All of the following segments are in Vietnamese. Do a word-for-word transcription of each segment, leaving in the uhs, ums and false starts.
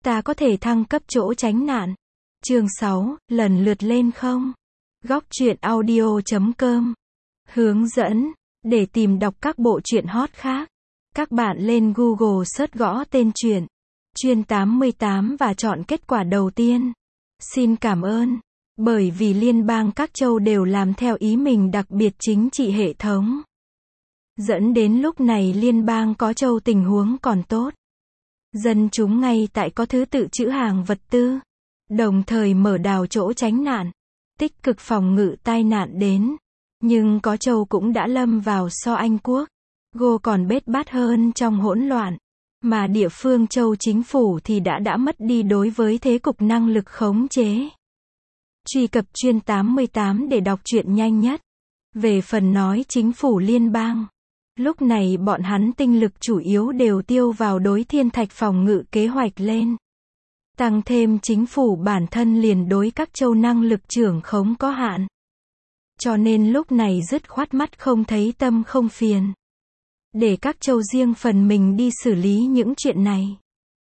ta có thể thăng cấp chỗ tránh nạn. Chương sáu, lần lượt lên không? Góc truyện audio chấm com. Hướng dẫn, để tìm đọc các bộ truyện hot khác. Các bạn lên Google search gõ tên truyện Chuyên tám mươi tám và chọn kết quả đầu tiên. Xin cảm ơn. Bởi vì liên bang các châu đều làm theo ý mình đặc biệt chính trị hệ thống. Dẫn đến lúc này liên bang có châu tình huống còn tốt. Dân chúng ngay tại có thứ tự trữ hàng vật tư. Đồng thời mở đào chỗ tránh nạn. Tích cực phòng ngự tai nạn đến. Nhưng có châu cũng đã lâm vào so Anh quốc. Go còn bết bát hơn trong hỗn loạn. Mà địa phương châu chính phủ thì đã đã mất đi đối với thế cục năng lực khống chế. Truy cập chuyên tám mươi tám để đọc truyện nhanh nhất. Về phần nói chính phủ liên bang. Lúc này bọn hắn tinh lực chủ yếu đều tiêu vào đối thiên thạch phòng ngự kế hoạch lên. Tăng thêm chính phủ bản thân liền đối các châu năng lực trưởng khống có hạn. Cho nên lúc này dứt khoát mắt không thấy tâm không phiền. Để các châu riêng phần mình đi xử lý những chuyện này.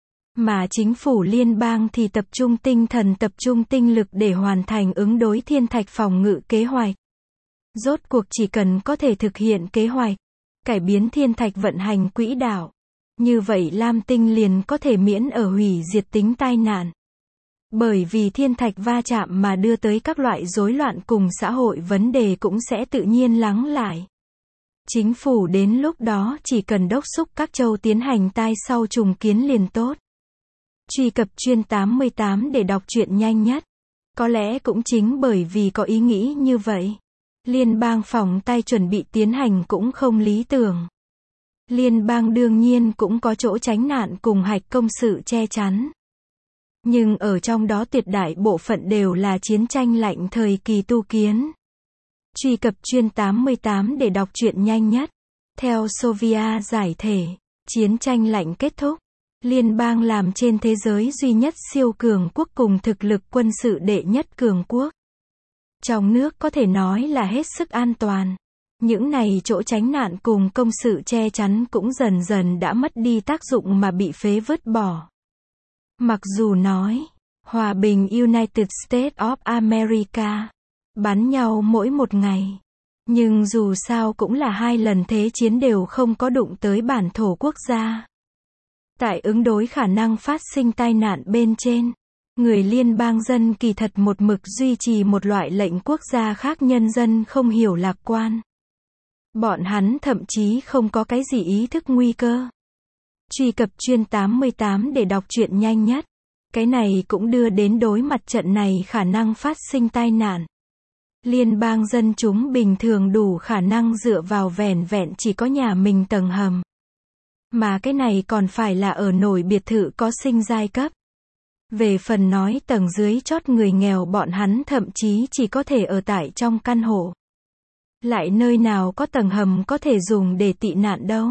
Mà chính phủ liên bang thì tập trung tinh thần tập trung tinh lực để hoàn thành ứng đối thiên thạch phòng ngự kế hoạch. Rốt cuộc chỉ cần có thể thực hiện kế hoạch, cải biến thiên thạch vận hành quỹ đạo. Như vậy Lam Tinh liền có thể miễn ở hủy diệt tính tai nạn. Bởi vì thiên thạch va chạm mà đưa tới các loại rối loạn cùng xã hội vấn đề cũng sẽ tự nhiên lắng lại. Chính phủ đến lúc đó chỉ cần đốc thúc các châu tiến hành tai sau trùng kiến liền tốt. Truy cập chuyên tám mươi tám để đọc truyện nhanh nhất. Có lẽ cũng chính bởi vì có ý nghĩ như vậy. Liên bang phòng tai chuẩn bị tiến hành cũng không lý tưởng. Liên bang đương nhiên cũng có chỗ tránh nạn cùng hạch công sự che chắn. Nhưng ở trong đó tuyệt đại bộ phận đều là chiến tranh lạnh thời kỳ tu kiến. Truy cập chuyên tám mươi tám để đọc truyện nhanh nhất. Theo Soviet giải thể, chiến tranh lạnh kết thúc. Liên bang làm trên thế giới duy nhất siêu cường quốc cùng thực lực quân sự đệ nhất cường quốc. Trong nước có thể nói là hết sức an toàn. Những này chỗ tránh nạn cùng công sự che chắn cũng dần dần đã mất đi tác dụng mà bị phế vứt bỏ. Mặc dù nói, hòa bình United States of America, bắn nhau mỗi một ngày. Nhưng dù sao cũng là hai lần thế chiến đều không có đụng tới bản thổ quốc gia. Tại ứng đối khả năng phát sinh tai nạn bên trên, người liên bang dân kỳ thật một mực duy trì một loại lệnh quốc gia khác nhân dân không hiểu lạc quan. Bọn hắn thậm chí không có cái gì ý thức nguy cơ. Truy cập chuyên tám mươi tám để đọc truyện nhanh nhất. Cái này cũng đưa đến đối mặt trận này khả năng phát sinh tai nạn. Liên bang dân chúng bình thường đủ khả năng dựa vào vẻn vẹn chỉ có nhà mình tầng hầm. Mà cái này còn phải là ở nổi biệt thự có sinh giai cấp. Về phần nói tầng dưới chót người nghèo bọn hắn thậm chí chỉ có thể ở tại trong căn hộ. Lại nơi nào có tầng hầm có thể dùng để tị nạn đâu.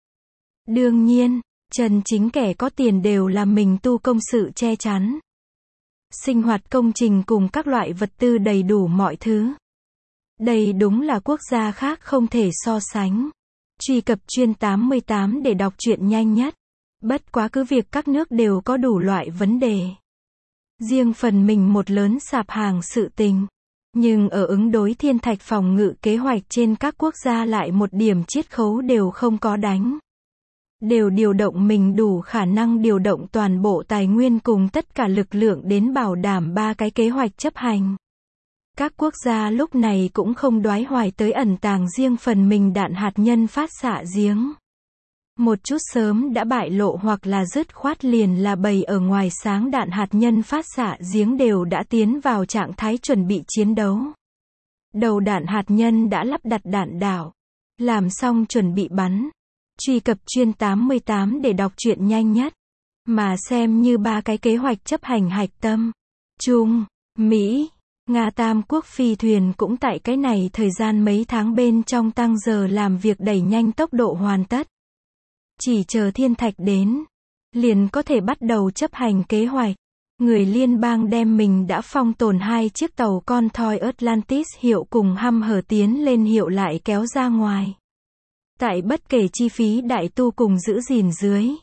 Đương nhiên, chân chính kẻ có tiền đều là mình tu công sự che chắn. Sinh hoạt công trình cùng các loại vật tư đầy đủ mọi thứ. Đây đúng là quốc gia khác không thể so sánh. Truy cập chuyên tám mươi tám để đọc truyện nhanh nhất. Bất quá cứ việc các nước đều có đủ loại vấn đề. Riêng phần mình một lớn sạp hàng sự tình. Nhưng ở ứng đối thiên thạch phòng ngự kế hoạch trên các quốc gia lại một điểm chiết khấu đều không có đánh. Đều điều động mình đủ khả năng điều động toàn bộ tài nguyên cùng tất cả lực lượng đến bảo đảm ba cái kế hoạch chấp hành. Các quốc gia lúc này cũng không đoái hoài tới ẩn tàng riêng phần mình đạn hạt nhân phát xạ giếng. Một chút sớm đã bại lộ hoặc là dứt khoát liền là bày ở ngoài sáng đạn hạt nhân phát xạ giếng đều đã tiến vào trạng thái chuẩn bị chiến đấu. Đầu đạn hạt nhân đã lắp đặt đạn đạo. Làm xong chuẩn bị bắn. Truy cập chuyên tám mươi tám để đọc truyện nhanh nhất. Mà xem như ba cái kế hoạch chấp hành hạch tâm. Trung, Mỹ, Nga tam quốc phi thuyền cũng tại cái này thời gian mấy tháng bên trong tăng giờ làm việc đẩy nhanh tốc độ hoàn tất. Chỉ chờ thiên thạch đến, liền có thể bắt đầu chấp hành kế hoạch. Người liên bang đem mình đã phong tồn hai chiếc tàu con thoi Atlantis hiệu cùng hăm hở tiến lên hiệu lại kéo ra ngoài. Tại bất kể chi phí đại tu cùng giữ gìn dưới.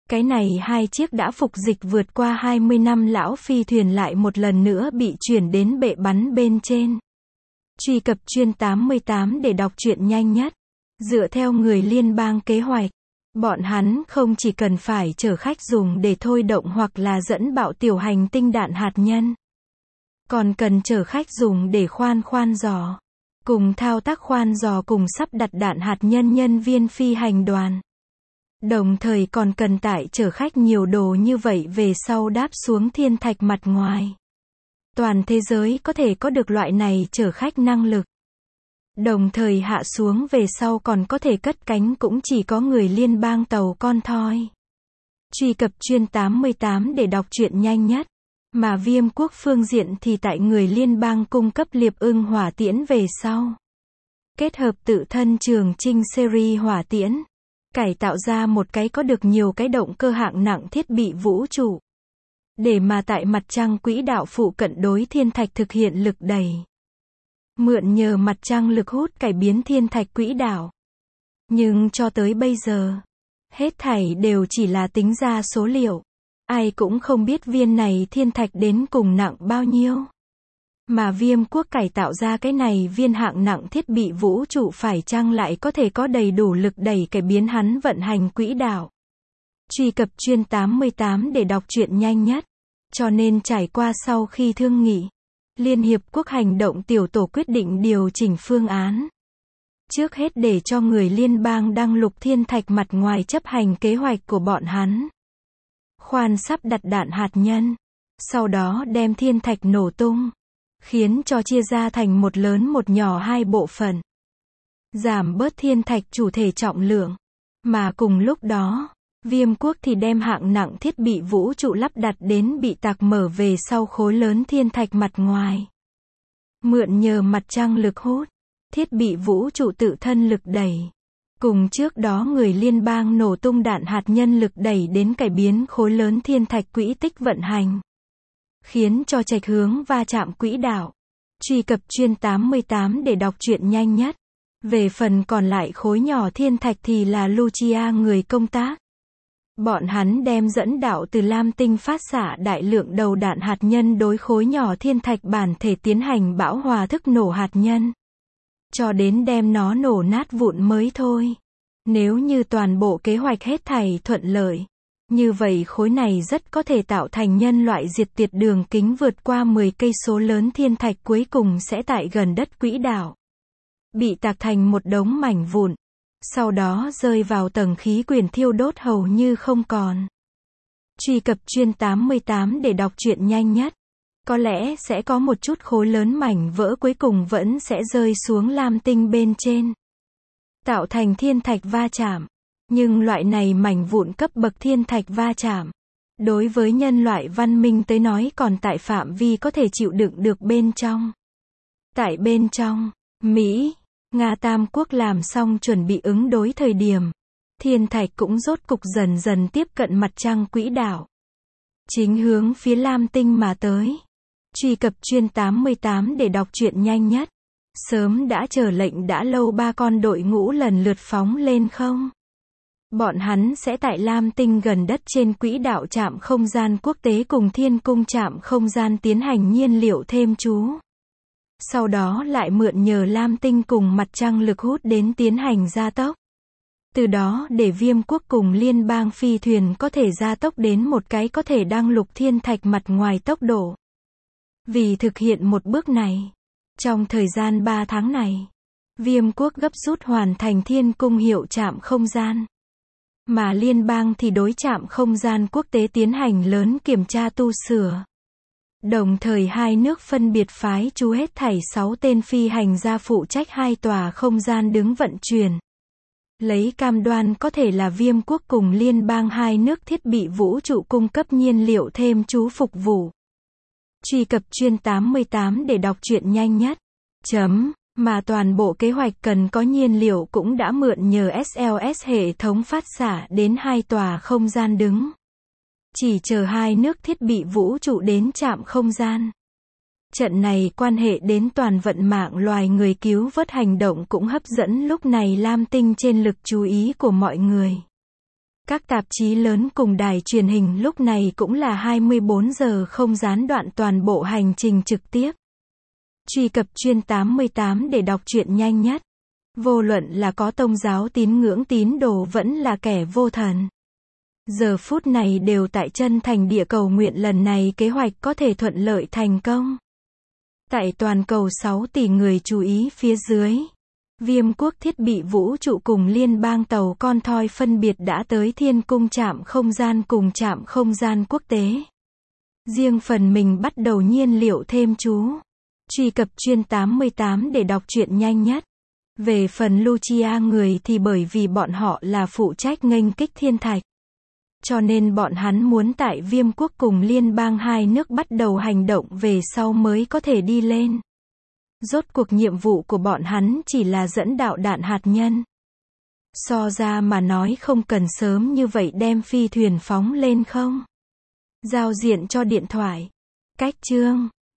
Cái này hai chiếc đã phục dịch vượt qua hai mươi năm lão phi thuyền lại một lần nữa bị chuyển đến bệ bắn bên trên. Truy cập chuyên tám mươi tám để đọc truyện nhanh nhất. Dựa theo người liên bang kế hoạch, bọn hắn không chỉ cần phải chở khách dùng để thôi động hoặc là dẫn bạo tiểu hành tinh đạn hạt nhân, còn cần chở khách dùng để khoan khoan giò, cùng thao tác khoan giò cùng sắp đặt đạn hạt nhân nhân viên phi hành đoàn. Đồng thời còn cần tải chở khách nhiều đồ như vậy về sau đáp xuống thiên thạch mặt ngoài. Toàn thế giới có thể có được loại này chở khách năng lực. Đồng thời hạ xuống về sau còn có thể cất cánh cũng chỉ có người liên bang tàu con thoi. Truy cập chuyên tám mươi tám để đọc truyện nhanh nhất. Mà Viêm quốc phương diện thì tại người liên bang cung cấp liệp ưng hỏa tiễn về sau. Kết hợp tự thân trường trinh series hỏa tiễn. Cải tạo ra một cái có được nhiều cái động cơ hạng nặng thiết bị vũ trụ. Để mà tại mặt trăng quỹ đạo phụ cận đối thiên thạch thực hiện lực đẩy. Mượn nhờ mặt trăng lực hút cải biến thiên thạch quỹ đạo. Nhưng cho tới bây giờ, hết thảy đều chỉ là tính ra số liệu. Ai cũng không biết viên này thiên thạch đến cùng nặng bao nhiêu. Mà Viêm quốc cải tạo ra cái này viên hạng nặng thiết bị vũ trụ phải chăng lại có thể có đầy đủ lực đẩy cải biến hắn vận hành quỹ đạo. Truy cập chuyên tám mươi tám để đọc truyện nhanh nhất. Cho nên trải qua sau khi thương nghị, Liên Hiệp Quốc hành động tiểu tổ quyết định điều chỉnh phương án. Trước hết để cho người liên bang đăng lục thiên thạch mặt ngoài chấp hành kế hoạch của bọn hắn. Khoan sắp đặt đạn hạt nhân. Sau đó đem thiên thạch nổ tung. Khiến cho chia ra thành một lớn một nhỏ hai bộ phận. Giảm bớt thiên thạch chủ thể trọng lượng. Mà cùng lúc đó, Viêm quốc thì đem hạng nặng thiết bị vũ trụ lắp đặt đến bị tạc mở về sau khối lớn thiên thạch mặt ngoài. Mượn nhờ mặt trăng lực hút, thiết bị vũ trụ tự thân lực đẩy. Cùng trước đó người liên bang nổ tung đạn hạt nhân lực đẩy đến cải biến khối lớn thiên thạch quỹ tích vận hành. Khiến cho chệch hướng va chạm quỹ đạo. Truy cập chuyên tám mươi tám để đọc truyện nhanh nhất. Về phần còn lại khối nhỏ thiên thạch thì là Lucia người công tác. Bọn hắn đem dẫn đạo từ Lam tinh phát xạ đại lượng đầu đạn hạt nhân đối khối nhỏ thiên thạch bản thể tiến hành bão hòa thức nổ hạt nhân. Cho đến đem nó nổ nát vụn mới thôi. Nếu như toàn bộ kế hoạch hết thảy thuận lợi, như vậy khối này rất có thể tạo thành nhân loại diệt tuyệt đường kính vượt qua mười cây số lớn thiên thạch cuối cùng sẽ tại gần đất quỹ đạo. Bị tạc thành một đống mảnh vụn. Sau đó rơi vào tầng khí quyển thiêu đốt hầu như không còn. Truy cập chuyên tám mươi tám để đọc truyện nhanh nhất. Có lẽ sẽ có một chút khối lớn mảnh vỡ cuối cùng vẫn sẽ rơi xuống Lam tinh bên trên. Tạo thành thiên thạch va chạm. Nhưng loại này mảnh vụn cấp bậc thiên thạch va chạm. Đối với nhân loại văn minh tới nói còn tại phạm vi có thể chịu đựng được bên trong. Tại bên trong, Mỹ, Nga Tam quốc làm xong chuẩn bị ứng đối thời điểm. Thiên thạch cũng rốt cục dần dần tiếp cận mặt trăng quỹ đạo. Chính hướng phía Lam tinh mà tới. Truy cập chuyên tám mươi tám để đọc truyện nhanh nhất. Sớm đã chờ lệnh đã lâu ba con đội ngũ lần lượt phóng lên không. Bọn hắn sẽ tại Lam tinh gần đất trên quỹ đạo trạm không gian quốc tế cùng thiên cung trạm không gian tiến hành nhiên liệu thêm trú. Sau đó lại mượn nhờ Lam tinh cùng mặt trăng lực hút đến tiến hành gia tốc. Từ đó để Viêm quốc cùng liên bang phi thuyền có thể gia tốc đến một cái có thể đăng lục thiên thạch mặt ngoài tốc độ. Vì thực hiện một bước này, trong thời gian ba tháng này, Viêm quốc gấp rút hoàn thành thiên cung hiệu trạm không gian. Mà liên bang thì đối trạm không gian quốc tế tiến hành lớn kiểm tra tu sửa. Đồng thời hai nước phân biệt phái chú hết thảy sáu tên phi hành gia phụ trách hai tòa không gian đứng vận chuyển. Lấy cam đoan có thể là Viêm quốc cùng liên bang hai nước thiết bị vũ trụ cung cấp nhiên liệu thêm trú phục vụ. Truy cập chuyên tám mươi tám để đọc truyện nhanh nhất. Chấm. Mà toàn bộ kế hoạch cần có nhiên liệu cũng đã mượn nhờ ét lờ ét hệ thống phát xạ đến hai tòa không gian đứng. Chỉ chờ hai nước thiết bị vũ trụ đến trạm không gian. Trận này quan hệ đến toàn vận mạng loài người cứu vớt hành động cũng hấp dẫn lúc này Lam tinh trên lực chú ý của mọi người. Các tạp chí lớn cùng đài truyền hình lúc này cũng là hai mươi bốn giờ không gián đoạn toàn bộ hành trình trực tiếp. Truy cập Chuyên tám mươi tám để đọc truyện nhanh nhất. Vô luận là có tôn giáo tín ngưỡng tín đồ vẫn là kẻ vô thần. Giờ phút này đều tại chân thành địa cầu nguyện lần này kế hoạch có thể thuận lợi thành công. Tại toàn cầu sáu tỷ người chú ý phía dưới. Viêm quốc thiết bị vũ trụ cùng liên bang tàu con thoi phân biệt đã tới thiên cung trạm không gian cùng trạm không gian quốc tế. Riêng phần mình bắt đầu nhiên liệu thêm chú. Truy cập Chuyên tám mươi tám để đọc truyện nhanh nhất. Về phần Lucia người thì bởi vì bọn họ là phụ trách nghênh kích thiên thạch. Cho nên bọn hắn muốn tại Viêm quốc cùng liên bang hai nước bắt đầu hành động về sau mới có thể đi lên. Rốt cuộc nhiệm vụ của bọn hắn chỉ là dẫn đạo đạn hạt nhân. So ra mà nói không cần sớm như vậy đem phi thuyền phóng lên không. Giao diện cho điện thoại. Cách chương.